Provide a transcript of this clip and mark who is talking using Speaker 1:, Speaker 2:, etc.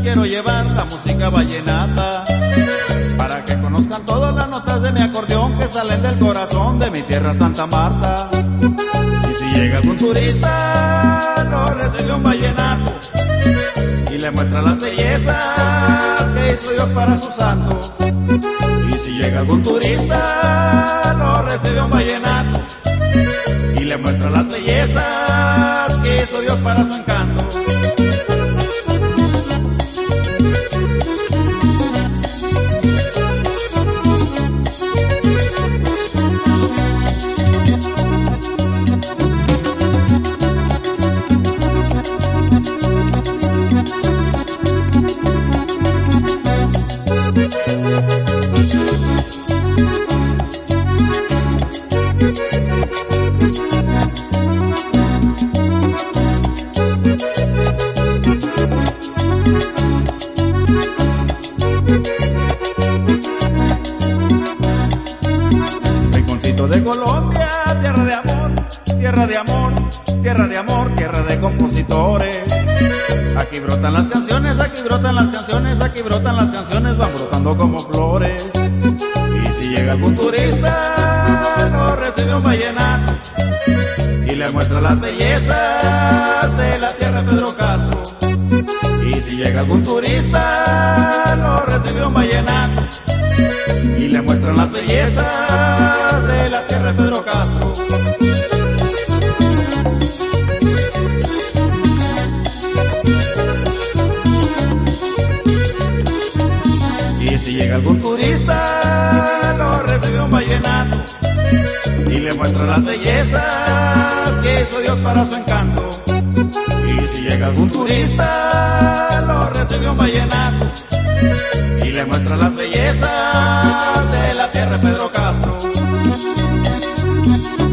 Speaker 1: quiero llevar la música vallenata, para que conozcan todas las notas de mi acordeón que salen del corazón de mi tierra Santa Marta. Y si llega algún turista, lo recibe un vallenato y le muestra las bellezas que hizo Dios para su santo. Y si llega algún turista, lo recibe un vallenato y le muestra las bellezas que hizo Dios para su encanto. De Colombia, tierra de amor, tierra de amor, tierra de amor, tierra de compositores. Aquí brotan las canciones, aquí brotan las canciones, aquí brotan las canciones, van brotando como flores. Y si llega algún turista, lo recibe un vallenato y le muestra las bellezas de la tierra de Pedro Castro. Y si llega algún turista, lo recibe un vallenato y le muestran las bellezas de la tierra de Pedro Castro. Y si llega algún turista, lo recibe un vallenato y le muestra las bellezas que hizo Dios para su encanto. Y si llega algún turista, lo recibe un vallenato y le muestra las bellezas de la tierra de Pedro Castro.